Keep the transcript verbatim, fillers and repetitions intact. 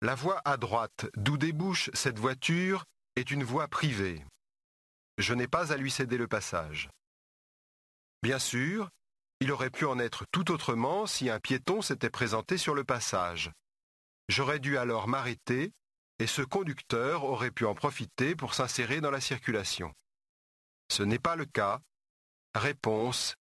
La voie à droite, d'où débouche cette voiture, est une voie privée. Je n'ai pas à lui céder le passage. Bien sûr, il aurait pu en être tout autrement si un piéton s'était présenté sur le passage. J'aurais dû alors m'arrêter et ce conducteur aurait pu en profiter pour s'insérer dans la circulation. Ce n'est pas le cas. Réponse